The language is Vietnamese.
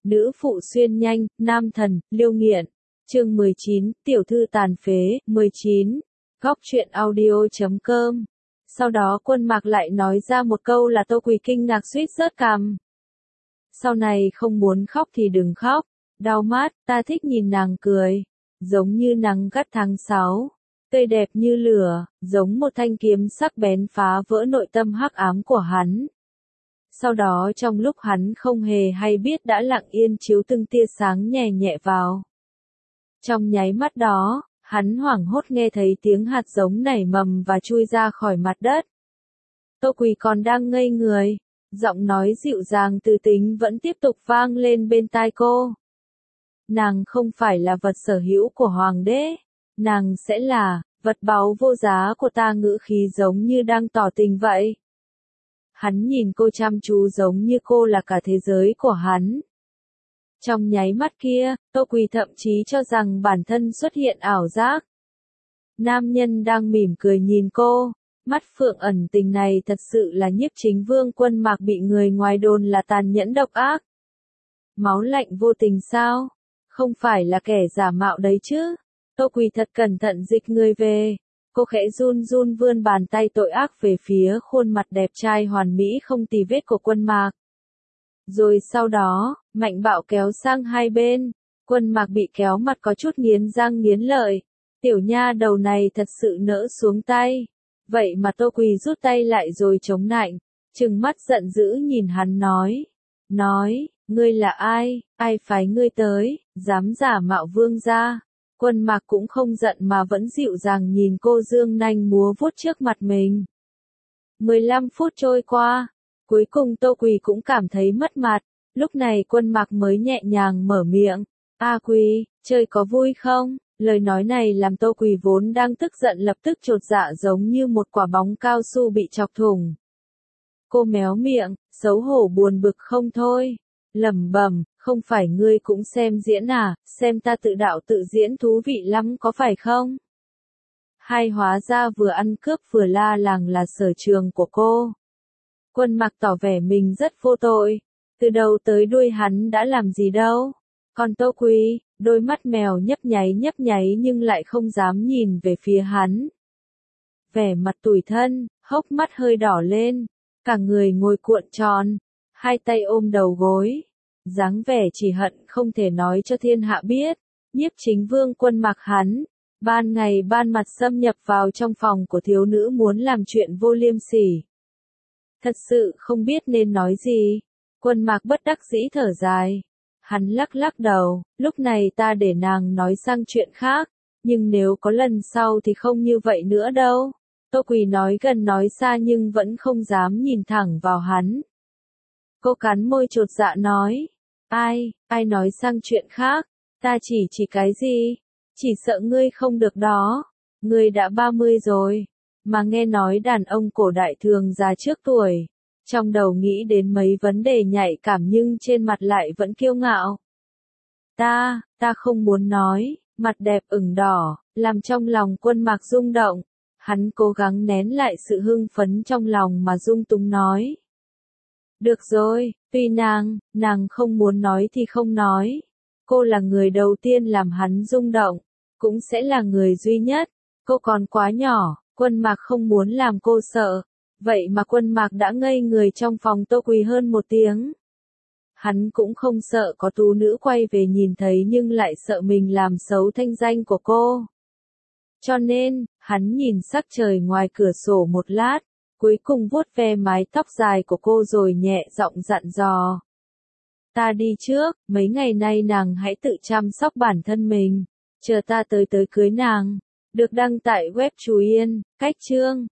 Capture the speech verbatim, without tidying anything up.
Nữ phụ xuyên nhanh, nam thần, liêu nghiện. Chương mười chín, tiểu thư tàn phế, mười chín. Góc truyện audio chấm com. Sau đó Quân Mạc lại nói ra một câu là Tô Quỳ kinh ngạc suýt rớt cằm. Sau này không muốn khóc thì đừng khóc, đau mắt, ta thích nhìn nàng cười, giống như nắng gắt tháng sáu, tươi đẹp như lửa, giống một thanh kiếm sắc bén phá vỡ nội tâm hắc ám của hắn. Sau đó trong lúc hắn không hề hay biết đã lặng yên chiếu từng tia sáng nhẹ nhẹ vào. Trong nháy mắt đó, hắn hoảng hốt nghe thấy tiếng hạt giống nảy mầm và chui ra khỏi mặt đất. Tô Quỳ còn đang ngây người, giọng nói dịu dàng từ tính vẫn tiếp tục vang lên bên tai cô. Nàng không phải là vật sở hữu của hoàng đế, nàng sẽ là vật báu vô giá của ta, ngữ khí giống như đang tỏ tình vậy. Hắn nhìn cô chăm chú giống như cô là cả thế giới của hắn. Trong nháy mắt kia, Tô Quỳ thậm chí cho rằng bản thân xuất hiện ảo giác. Nam nhân đang mỉm cười nhìn cô, mắt phượng ẩn tình này thật sự là Nhiếp Chính Vương Quân Mạc bị người ngoài đồn là tàn nhẫn độc ác. Máu lạnh vô tình sao? Không phải là kẻ giả mạo đấy chứ? Tô Quỳ thật cẩn thận dịch người về. Cô khẽ run run vươn bàn tay tội ác về phía khuôn mặt đẹp trai hoàn mỹ không tì vết của Quân Mạc. Rồi sau đó, mạnh bạo kéo sang hai bên, Quân Mạc bị kéo mặt có chút nghiến răng nghiến lợi. Tiểu nha đầu này thật sự nỡ xuống tay. Vậy mà Tô Quỳ rút tay lại rồi chống nạnh, trừng mắt giận dữ nhìn hắn nói. Nói, ngươi là ai, ai phái ngươi tới, dám giả mạo vương gia. Quân Mạc cũng không giận mà vẫn dịu dàng nhìn cô dương nanh múa vuốt trước mặt mình. mười lăm phút trôi qua, cuối cùng Tô Quỳ cũng cảm thấy mất mặt, lúc này Quân Mạc mới nhẹ nhàng mở miệng. A Quỳ, chơi có vui không? Lời nói này làm Tô Quỳ vốn đang tức giận lập tức chột dạ giống như một quả bóng cao su bị chọc thủng. Cô méo miệng, xấu hổ buồn bực không thôi, lẩm bẩm, không phải ngươi cũng xem diễn à, xem ta tự đạo tự diễn thú vị lắm có phải không? Hay hóa ra vừa ăn cướp vừa la làng là sở trường của cô. Quân Mạc tỏ vẻ mình rất vô tội, từ đầu tới đuôi hắn đã làm gì đâu. Còn Tô Quỳ, đôi mắt mèo nhấp nháy nhấp nháy nhưng lại không dám nhìn về phía hắn. Vẻ mặt tủi thân, hốc mắt hơi đỏ lên, cả người ngồi cuộn tròn, hai tay ôm đầu gối, dáng vẻ chỉ hận không thể nói cho thiên hạ biết. Nhiếp Chính Vương Quân Mạc hắn, ban ngày ban mặt xâm nhập vào trong phòng của thiếu nữ muốn làm chuyện vô liêm sỉ. Thật sự không biết nên nói gì. Quân Mạc bất đắc dĩ thở dài. Hắn lắc lắc đầu, lúc này ta để nàng nói sang chuyện khác, nhưng nếu có lần sau thì không như vậy nữa đâu. Tô Quỳ nói gần nói xa nhưng vẫn không dám nhìn thẳng vào hắn. Cô cắn môi chột dạ nói, ai, ai nói sang chuyện khác, ta chỉ chỉ cái gì, chỉ sợ ngươi không được đó, ngươi đã ba mươi rồi, mà nghe nói đàn ông cổ đại thường già trước tuổi. Trong đầu nghĩ đến mấy vấn đề nhạy cảm nhưng trên mặt lại vẫn kiêu ngạo. Ta, ta không muốn nói, mặt đẹp ửng đỏ, làm trong lòng Quân Mạc rung động. Hắn cố gắng nén lại sự hưng phấn trong lòng mà dung túng nói. Được rồi, tuy nàng, nàng không muốn nói thì không nói. Cô là người đầu tiên làm hắn rung động, cũng sẽ là người duy nhất. Cô còn quá nhỏ, Quân Mạc không muốn làm cô sợ. Vậy mà Quân Mạc đã ngây người trong phòng Tô Quỳ hơn một tiếng. Hắn cũng không sợ có tú nữ quay về nhìn thấy nhưng lại sợ mình làm xấu thanh danh của cô. Cho nên, hắn nhìn sắc trời ngoài cửa sổ một lát, cuối cùng vuốt ve mái tóc dài của cô rồi nhẹ giọng dặn dò. Ta đi trước, mấy ngày nay nàng hãy tự chăm sóc bản thân mình, chờ ta tới tới cưới nàng. Được đăng tại web Chú Yên, cách chương.